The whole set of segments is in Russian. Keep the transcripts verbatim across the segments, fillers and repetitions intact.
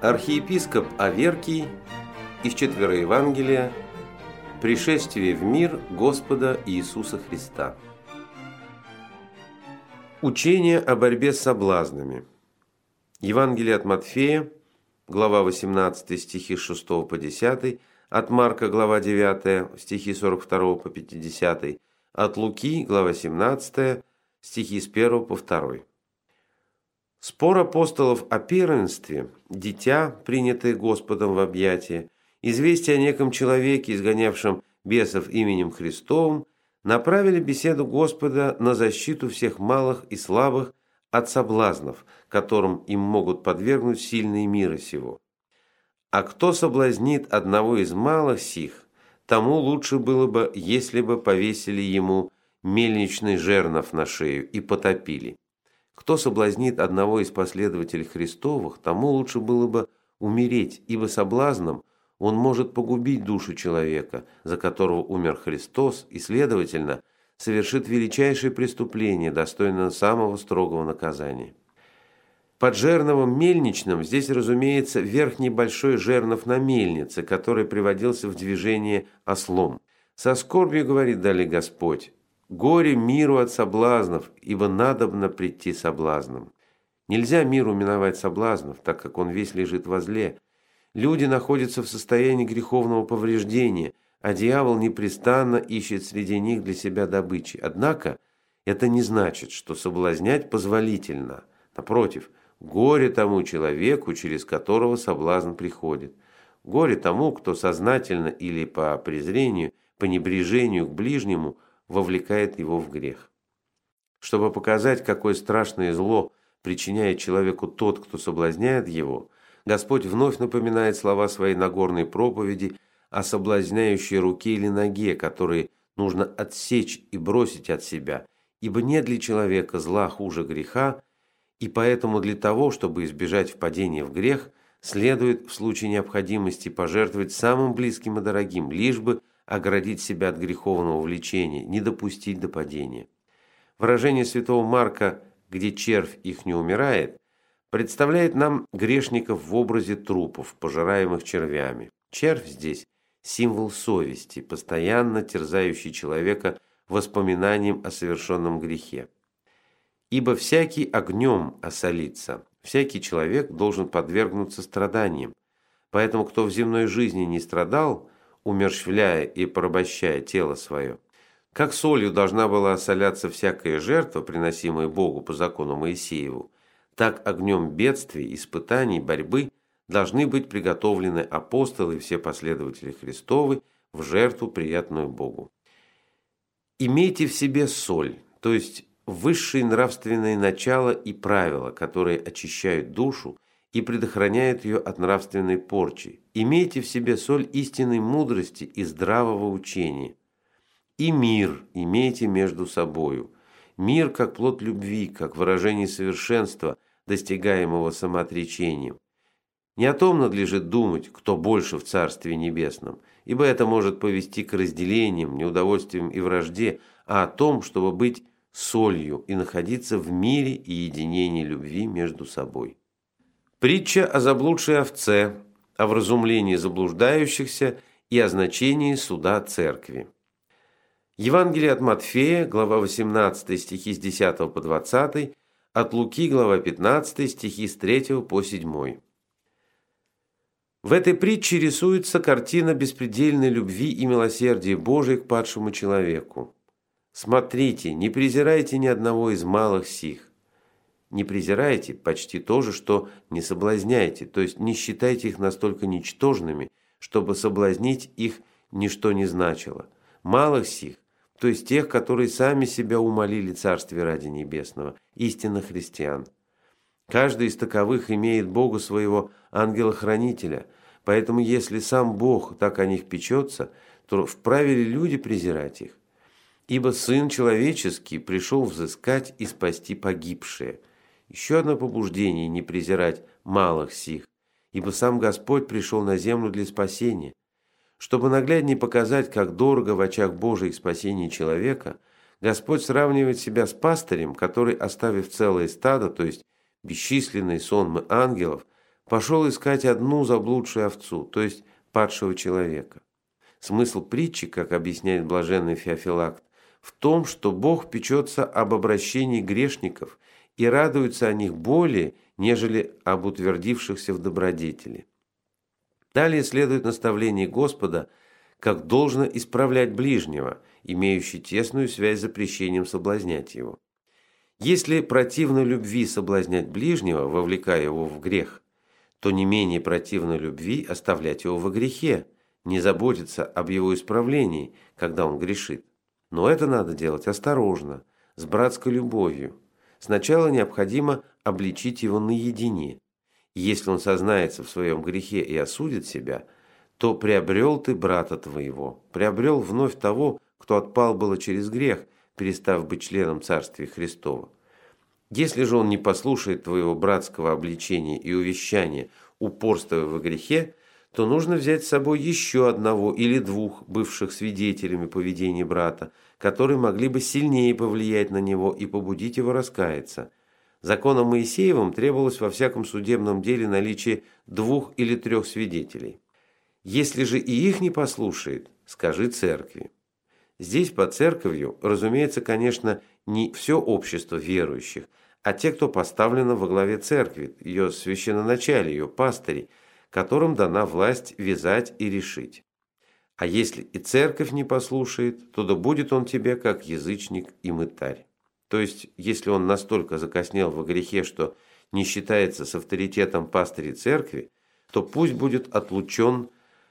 Архиепископ Аверкий из Четвероевангелия «Пришествие в мир Господа Иисуса Христа». Учение о борьбе с соблазнами. Евангелие от Матфея, глава восемнадцатая, стихи с шестого по десятый, от Марка, глава девятая, стихи сорок второго по пятидесятый, от Луки, глава семнадцатая, стихи с первого по второй. Спор апостолов о первенстве, дитя, принятое Господом в объятия, известие о неком человеке, изгонявшем бесов именем Христовым, направили беседу Господа на защиту всех малых и слабых от соблазнов, которым им могут подвергнуть сильные мира сего. А кто соблазнит одного из малых сих, тому лучше было бы, если бы повесили ему мельничный жернов на шею и потопили. Кто соблазнит одного из последователей Христовых, тому лучше было бы умереть, ибо соблазном он может погубить душу человека, за которого умер Христос, и, следовательно, совершит величайшее преступление, достойное самого строгого наказания. Под жерновом мельничным здесь, разумеется, верхний большой жернов на мельнице, который приводился в движение ослом. «Со скорбью, говорит далее Господь, горе миру от соблазнов, ибо надобно прийти соблазном». Нельзя миру миновать соблазнов, так как он весь лежит во зле. Люди находятся в состоянии греховного повреждения, а дьявол непрестанно ищет среди них для себя добычи. Однако это не значит, что соблазнять позволительно. Напротив, горе тому человеку, через которого соблазн приходит. Горе тому, кто сознательно или по презрению, по небрежению к ближнему вовлекает его в грех. Чтобы показать, какое страшное зло причиняет человеку тот, кто соблазняет его, Господь вновь напоминает слова своей Нагорной проповеди о соблазняющей руке или ноге, которые нужно отсечь и бросить от себя, ибо нет для человека зла хуже греха, и поэтому для того, чтобы избежать впадения в грех, следует в случае необходимости пожертвовать самым близким и дорогим, лишь бы оградить себя от греховного влечения, не допустить до падения. Выражение святого Марка «где червь их не умирает» представляет нам грешников в образе трупов, пожираемых червями. Червь здесь – символ совести, постоянно терзающий человека воспоминанием о совершенном грехе. Ибо всякий огнем осолится, всякий человек должен подвергнуться страданиям. Поэтому кто в земной жизни не страдал, умерщвляя и порабощая тело свое, как солью должна была осоляться всякая жертва, приносимая Богу по закону Моисееву, так огнем бедствий, испытаний, борьбы должны быть приготовлены апостолы и все последователи Христовы в жертву, приятную Богу. Имейте в себе соль, то есть высшие нравственные начала и правила, которые очищают душу и предохраняют ее от нравственной порчи. Имейте в себе соль истинной мудрости и здравого учения. И мир имейте между собою. Мир как плод любви, как выражение совершенства, достигаемого самоотречением. Не о том надлежит думать, кто больше в Царстве Небесном, ибо это может повести к разделениям, неудовольствиям и вражде, а о том, чтобы быть солью и находиться в мире и единении любви между собой. Притча о заблудшей овце, о вразумлении заблуждающихся и о значении суда церкви. Евангелие от Матфея, глава восемнадцатая, стихи с десятого по двадцатый, от Луки, глава пятнадцатая, стихи с третьего по седьмой. В этой притче рисуется картина беспредельной любви и милосердия Божия к падшему человеку. «Смотрите, не презирайте ни одного из малых сих». Не презирайте почти то же, что не соблазняйте, то есть не считайте их настолько ничтожными, чтобы соблазнить их ничто не значило. Малых сих, то есть тех, которые сами себя умолили Царстве ради Небесного, истинно христиан. Каждый из таковых имеет Бога своего ангела-хранителя, поэтому если сам Бог так о них печется, то вправе ли люди презирать их? Ибо Сын Человеческий пришел взыскать и спасти погибшие. Еще одно побуждение не презирать малых сих, ибо сам Господь пришел на землю для спасения. Чтобы нагляднее показать, как дорого в очах Божьих спасение человека, Господь сравнивает себя с пастырем, который, оставив целое стадо, то есть бесчисленные сонмы ангелов, пошел искать одну заблудшую овцу, то есть падшего человека. Смысл притчи, как объясняет блаженный Феофилакт, в том, что Бог печется об обращении грешников и радуется о них более, нежели об утвердившихся в добродетели. Далее следует наставление Господа, как должно исправлять ближнего, имеющий тесную связь с запрещением соблазнять его. Если противно любви соблазнять ближнего, вовлекая его в грех, то не менее противно любви оставлять его во грехе, не заботиться об его исправлении, когда он грешит. Но это надо делать осторожно, с братской любовью. Сначала необходимо обличить его наедине. Если он сознается в своем грехе и осудит себя, то приобрел ты брата твоего, приобрел вновь того, кто отпал было через грех, перестав быть членом Царствия Христова. Если же он не послушает твоего братского обличения и увещания, упорствуя во грехе, то нужно взять с собой еще одного или двух бывших свидетелями поведения брата, которые могли бы сильнее повлиять на него и побудить его раскаяться. Законом Моисеевым требовалось во всяком судебном деле наличие двух или трех свидетелей. Если же и их не послушает, скажи церкви. Здесь под церковью, разумеется, конечно, не все общество верующих, а те, кто поставлено во главе церкви, ее священноначалие, ее пастыри, которым дана власть вязать и решить. А если и церковь не послушает, то да будет он тебе как язычник и мытарь. То есть, если он настолько закоснел во грехе, что не считается с авторитетом пастырей церкви, то пусть будет отлучен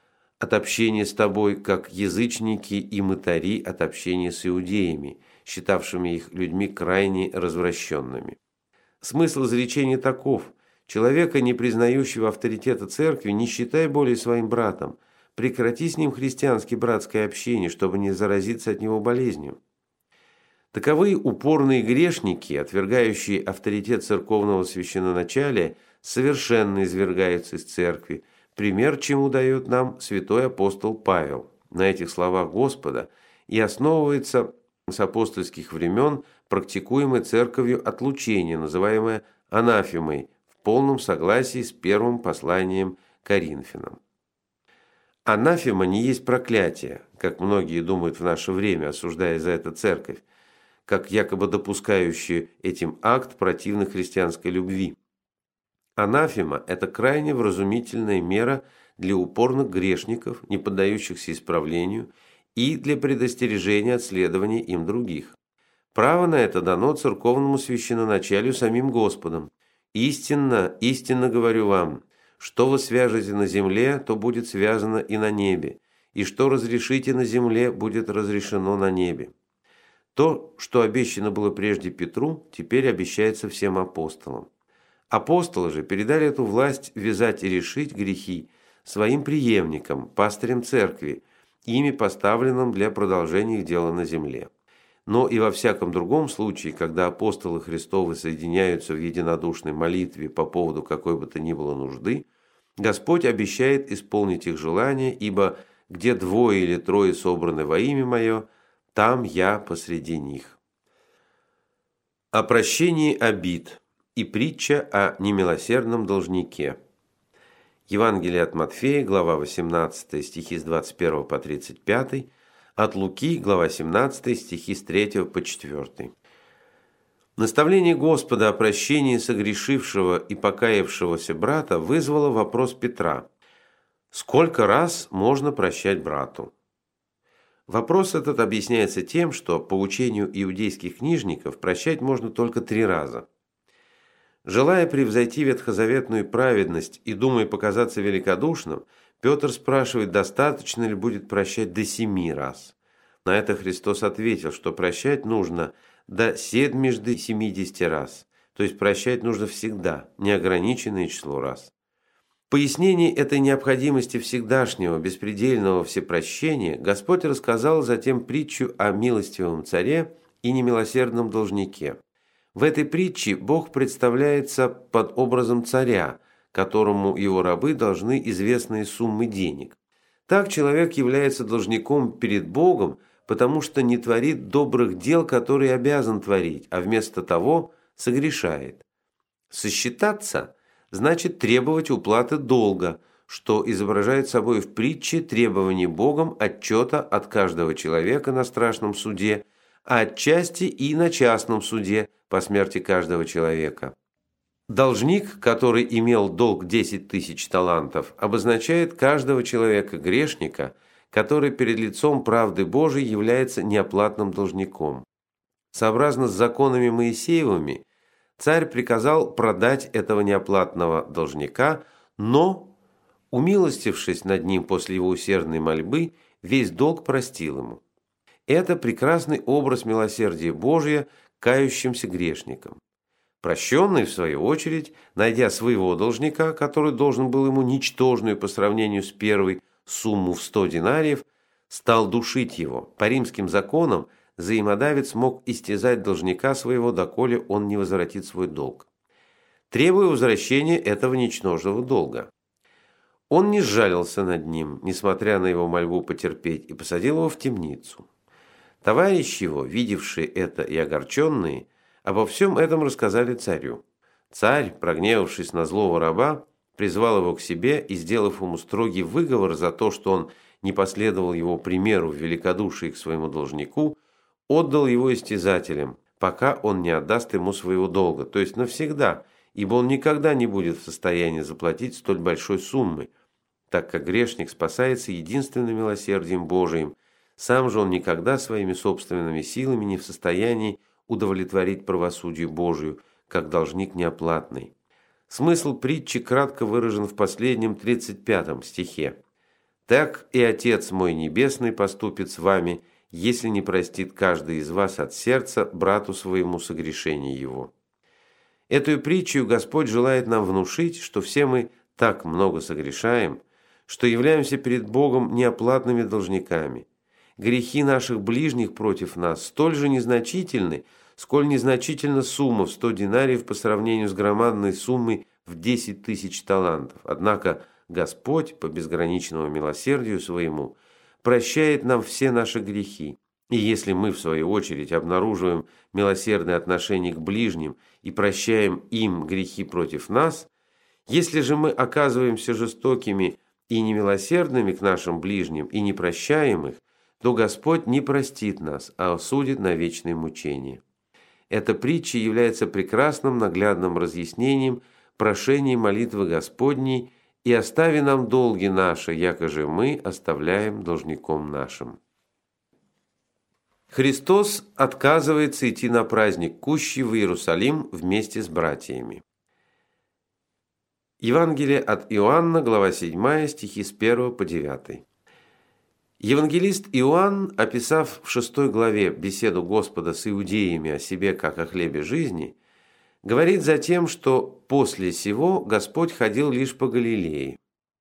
от общения с тобой, как язычники и мытари от общения с иудеями, считавшими их людьми крайне развращенными. Смысл изречения таков: человека, не признающего авторитета церкви, не считай более своим братом, прекрати с ним христианское братское общение, чтобы не заразиться от него болезнью. Таковые упорные грешники, отвергающие авторитет церковного священноначалия, совершенно извергаются из церкви, пример чему дает нам святой апостол Павел. На этих словах Господа и основывается с апостольских времен практикуемое церковью отлучение, называемое анафемой, в полном согласии с первым посланием Коринфянам. Анафема не есть проклятие, как многие думают в наше время, осуждая за это церковь, как якобы допускающую этим акт противной христианской любви. Анафема – это крайне вразумительная мера для упорных грешников, не поддающихся исправлению, и для предостережения от следования им других. Право на это дано церковному священноначалию самим Господом. «Истинно, истинно говорю вам, что вы свяжете на земле, то будет связано и на небе, и что разрешите на земле, будет разрешено на небе». То, что обещано было прежде Петру, теперь обещается всем апостолам. Апостолы же передали эту власть вязать и решить грехи своим преемникам, пастырям церкви, ими поставленным для продолжения их дела на земле. Но и во всяком другом случае, когда апостолы Христовы соединяются в единодушной молитве по поводу какой бы то ни было нужды, Господь обещает исполнить их желания, ибо где двое или трое собраны во имя Мое, там Я посреди них. О прощении обид и притча о немилосердном должнике. Евангелие от Матфея, глава восемнадцатая, стихи с двадцать первого по тридцать пятый, от Луки, глава семнадцатая, стихи с третьего по четвёртый. Наставление Господа о прощении согрешившего и покаявшегося брата вызвало вопрос Петра: сколько раз можно прощать брату? Вопрос этот объясняется тем, что по учению иудейских книжников прощать можно только три раза. Желая превзойти ветхозаветную праведность и думая показаться великодушным, Петр спрашивает, достаточно ли будет прощать до семи раз. На это Христос ответил, что прощать нужно до седмижды семидесяти раз, то есть прощать нужно всегда, неограниченное число раз. В пояснении этой необходимости всегдашнего, беспредельного всепрощения Господь рассказал затем притчу о милостивом царе и немилосердном должнике. В этой притче Бог представляется под образом царя, которому его рабы должны известные суммы денег. Так человек является должником перед Богом, потому что не творит добрых дел, которые обязан творить, а вместо того согрешает. Сосчитаться значит требовать уплаты долга, что изображает собой в притче требование Богом отчета от каждого человека на страшном суде, а отчасти и на частном суде по смерти каждого человека. Должник, который имел долг десять тысяч талантов, обозначает каждого человека-грешника, который перед лицом правды Божией является неоплатным должником. Сообразно с законами Моисеевыми, царь приказал продать этого неоплатного должника, но, умилостившись над ним после его усердной мольбы, весь долг простил ему. Это прекрасный образ милосердия Божия к кающимся грешникам. Прощенный, в свою очередь, найдя своего должника, который должен был ему ничтожную по сравнению с первой сумму в сто динариев, стал душить его. По римским законам взаимодавец мог истязать должника своего, доколе он не возвратит свой долг, требуя возвращения этого ничтожного долга. Он не сжалился над ним, несмотря на его мольбу потерпеть, и посадил его в темницу. Товарищи его, видевшие это и огорченные, обо всем этом рассказали царю. Царь, прогневавшись на злого раба, призвал его к себе и, сделав ему строгий выговор за то, что он не последовал его примеру в великодушии к своему должнику, отдал его истязателям, пока он не отдаст ему своего долга, то есть навсегда, ибо он никогда не будет в состоянии заплатить столь большой суммы, так как грешник спасается единственным милосердием Божиим, сам же он никогда своими собственными силами не в состоянии удовлетворить правосудию Божию, как должник неоплатный. Смысл притчи кратко выражен в последнем тридцать пятом стихе. «Так и Отец мой Небесный поступит с вами, если не простит каждый из вас от сердца брату своему согрешение его». Эту притчу Господь желает нам внушить, что все мы так много согрешаем, что являемся перед Богом неоплатными должниками. Грехи наших ближних против нас столь же незначительны, сколь незначительна сумма в сто динариев по сравнению с громадной суммой в десять тысяч талантов. Однако Господь, по безграничному милосердию своему, прощает нам все наши грехи. И если мы, в свою очередь, обнаруживаем милосердное отношение к ближним и прощаем им грехи против нас, если же мы оказываемся жестокими и немилосердными к нашим ближним и не прощаем их, то Господь не простит нас, а осудит на вечное мучение. Эта притча является прекрасным наглядным разъяснением прошений молитвы Господней «И остави нам долги наши, якоже мы оставляем должником нашим». Христос отказывается идти на праздник Кущи в Иерусалим вместе с братьями. Евангелие от Иоанна, глава седьмая, стихи с первого по девятый. Евангелист Иоанн, описав в шестой главе беседу Господа с иудеями о себе как о хлебе жизни, говорит затем, что после сего Господь ходил лишь по Галилее.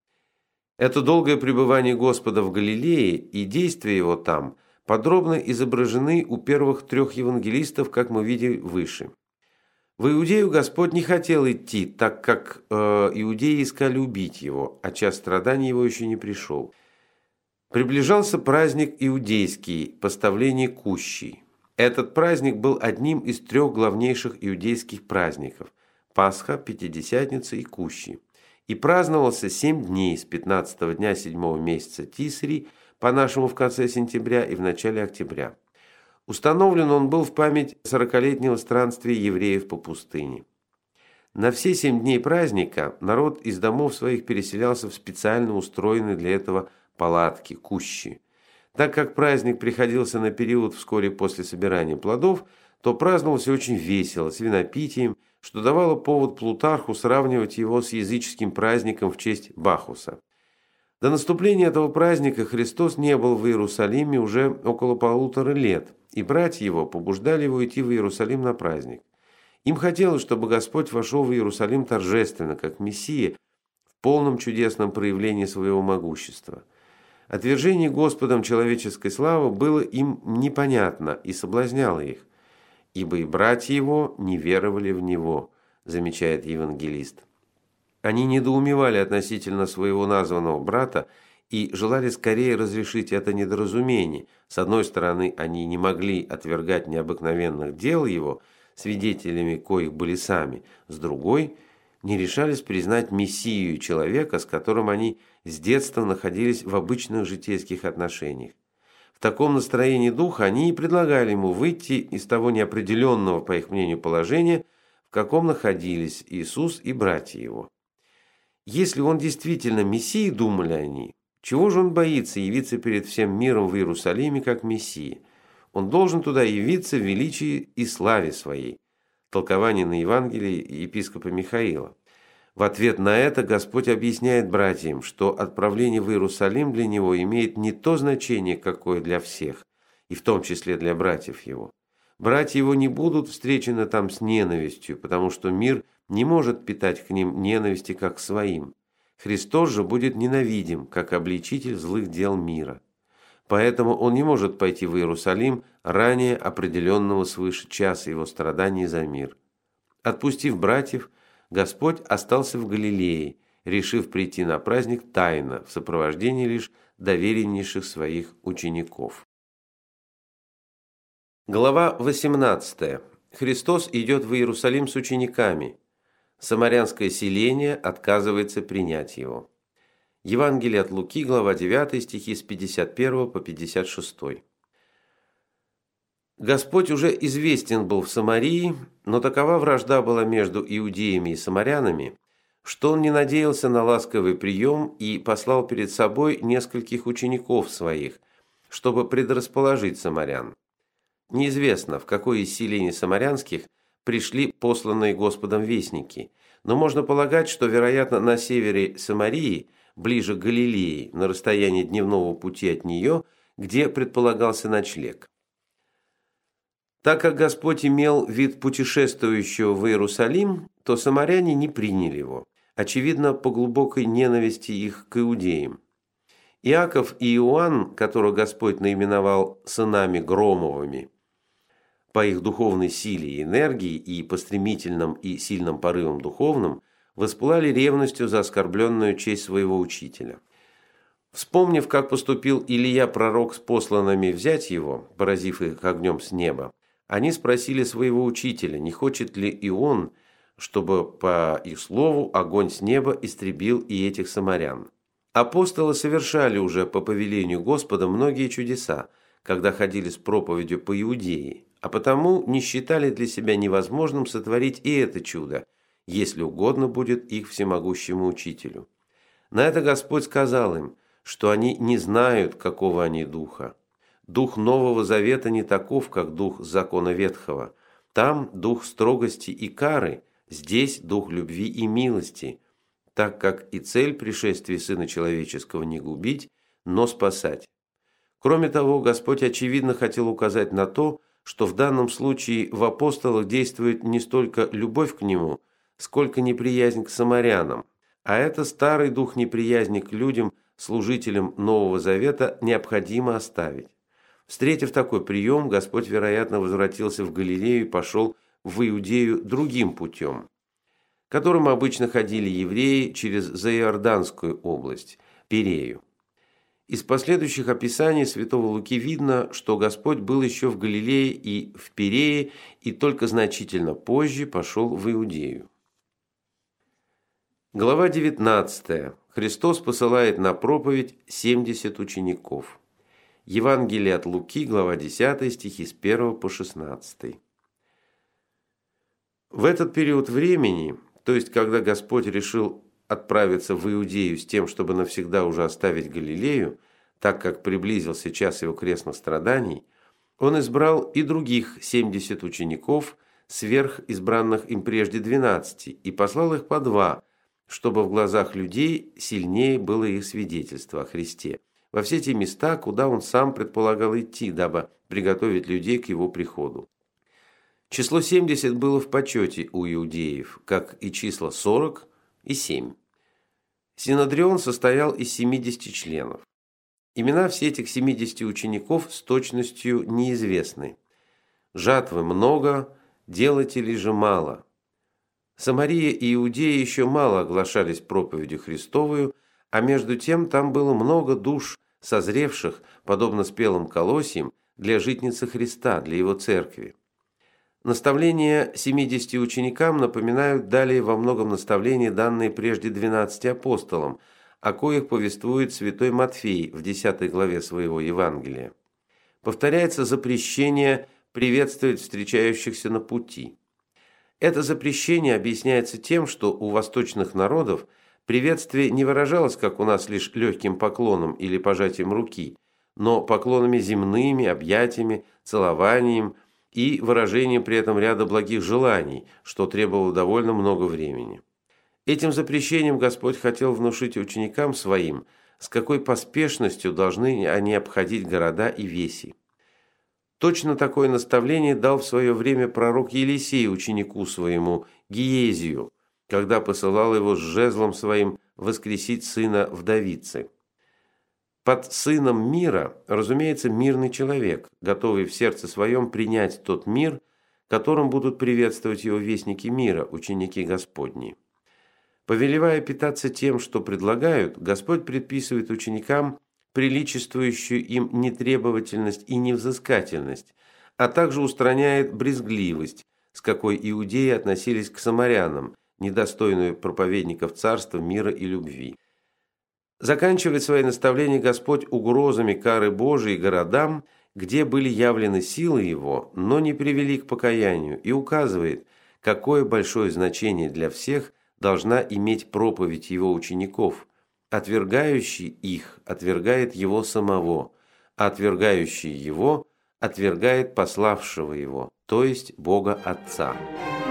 Это долгое пребывание Господа в Галилее и действия его там подробно изображены у первых трех евангелистов, как мы видели выше. В Иудею Господь не хотел идти, так как э, иудеи искали убить его, а час страданий его еще не пришел. Приближался праздник иудейский, поставление кущей. Этот праздник был одним из трех главнейших иудейских праздников – Пасха, Пятидесятница и Кущи. И праздновался семь дней с пятнадцатого дня седьмого месяца Тисри, по-нашему в конце сентября и в начале октября. Установлен он был в память сорокалетнего странствия евреев по пустыне. На все семь дней праздника народ из домов своих переселялся в специально устроенные для этого палатки, кущи. Так как праздник приходился на период вскоре после собирания плодов, то праздновался очень весело, с винопитием, что давало повод Плутарху сравнивать его с языческим праздником в честь Бахуса. До наступления этого праздника Христос не был в Иерусалиме уже около полутора лет, и братья его побуждали его идти в Иерусалим на праздник. Им хотелось, чтобы Господь вошел в Иерусалим торжественно, как Мессия, в полном чудесном проявлении своего могущества. Отвержение Господом человеческой славы было им непонятно и соблазняло их, ибо и братья его не веровали в него, замечает евангелист. Они недоумевали относительно своего названного брата и желали скорее разрешить это недоразумение. С одной стороны, они не могли отвергать необыкновенных дел его, свидетелями коих были сами, с другой, не решались признать Мессию человека, с которым они с детства находились в обычных житейских отношениях. В таком настроении духа они и предлагали ему выйти из того неопределенного, по их мнению, положения, в каком находились Иисус и братья его. Если он действительно Мессия, думали они, чего же он боится явиться перед всем миром в Иерусалиме как Мессия? Он должен туда явиться в величии и славе своей. Толкование на Евангелие епископа Михаила. В ответ на это Господь объясняет братьям, что отправление в Иерусалим для него имеет не то значение, какое для всех, и в том числе для братьев его. Братья его не будут встречены там с ненавистью, потому что мир не может питать к ним ненависти как к своим. Христос же будет ненавидим, как обличитель злых дел мира. Поэтому он не может пойти в Иерусалим ранее определенного свыше часа его страданий за мир. Отпустив братьев, Господь остался в Галилее, решив прийти на праздник тайно, в сопровождении лишь довереннейших своих учеников. Глава восемнадцатая. Христос идет в Иерусалим с учениками. Самарянское селение отказывается принять его. Евангелие от Луки, глава девятая, стихи с пятьдесят первого по пятьдесят шестой. Господь уже известен был в Самарии, но такова вражда была между иудеями и самарянами, что он не надеялся на ласковый прием и послал перед собой нескольких учеников своих, чтобы предрасположить самарян. Неизвестно, в какое из селений самарянских пришли посланные Господом вестники, но можно полагать, что, вероятно, на севере Самарии, ближе к Галилее, на расстоянии дневного пути от нее, где предполагался ночлег. Так как Господь имел вид путешествующего в Иерусалим, то самаряне не приняли его, очевидно, по глубокой ненависти их к иудеям. Иаков и Иоанн, которых Господь наименовал сынами Громовыми, по их духовной силе и энергии и по стремительным и сильным порывам духовным, воспылали ревностью за оскорбленную честь своего учителя. Вспомнив, как поступил Илия пророк с посланными взять его, поразив их огнем с неба, они спросили своего учителя, не хочет ли и он, чтобы по их слову огонь с неба истребил и этих самарян. Апостолы совершали уже по повелению Господа многие чудеса, когда ходили с проповедью по Иудее, а потому не считали для себя невозможным сотворить и это чудо, если угодно будет их всемогущему учителю. На это Господь сказал им, что они не знают, какого они духа. Дух Нового Завета не таков, как дух закона Ветхого. Там дух строгости и кары, здесь дух любви и милости, так как и цель пришествия Сына Человеческого не губить, но спасать. Кроме того, Господь очевидно хотел указать на то, что в данном случае в апостолах действует не столько любовь к Нему, сколько неприязнь к самарянам, а это старый дух неприязни к людям, служителям Нового Завета, необходимо оставить. Встретив такой прием, Господь, вероятно, возвратился в Галилею и пошел в Иудею другим путем, которым обычно ходили евреи через Заиорданскую область, Перею. Из последующих описаний святого Луки видно, что Господь был еще в Галилее и в Перее, и только значительно позже пошел в Иудею. Глава девятнадцатая. Христос посылает на проповедь семьдесят учеников. Евангелие от Луки, глава десятая, стихи с первого по шестнадцатый. В этот период времени, то есть когда Господь решил отправиться в Иудею с тем, чтобы навсегда уже оставить Галилею, так как приблизился час его крестных страданий, он избрал и других семьдесят учеников, сверх избранных им прежде двенадцати, и послал их по два, чтобы в глазах людей сильнее было их свидетельство о Христе, во все те места, куда он сам предполагал идти, дабы приготовить людей к его приходу. Число семьдесят было в почете у иудеев, как и числа сорок и семь. Синодрион состоял из семидесяти членов. Имена всех этих семидесяти учеников с точностью неизвестны. Жатвы много, делателей же мало. Самария и Иудея еще мало оглашались проповедью Христовую, а между тем там было много душ, созревших, подобно спелым колосьям, для житницы Христа, для его церкви. Наставления семидесяти ученикам напоминают далее во многом наставления, данные прежде двенадцати апостолам, о коих повествует святой Матфей в десятой главе своего Евангелия. Повторяется запрещение приветствовать встречающихся на пути. Это запрещение объясняется тем, что у восточных народов приветствие не выражалось, как у нас, лишь легким поклоном или пожатием руки, но поклонами земными, объятиями, целованием и выражением при этом ряда благих желаний, что требовало довольно много времени. Этим запрещением Господь хотел внушить ученикам своим, с какой поспешностью должны они обходить города и веси. Точно такое наставление дал в свое время пророк Елисей ученику своему Гиезию, когда посылал его с жезлом своим воскресить сына вдовицы. Под сыном мира, разумеется, мирный человек, готовый в сердце своем принять тот мир, которым будут приветствовать его вестники мира, ученики Господни. Повелевая питаться тем, что предлагают, Господь предписывает ученикам приличествующую им нетребовательность и невзыскательность, а также устраняет брезгливость, с какой иудеи относились к самарянам, недостойную проповедников царства, мира и любви. Заканчивает свои наставления Господь угрозами кары Божией городам, где были явлены силы Его, но не привели к покаянию, и указывает, какое большое значение для всех должна иметь проповедь Его учеников. Отвергающий их отвергает Его самого, а отвергающий Его отвергает пославшего Его, то есть Бога Отца.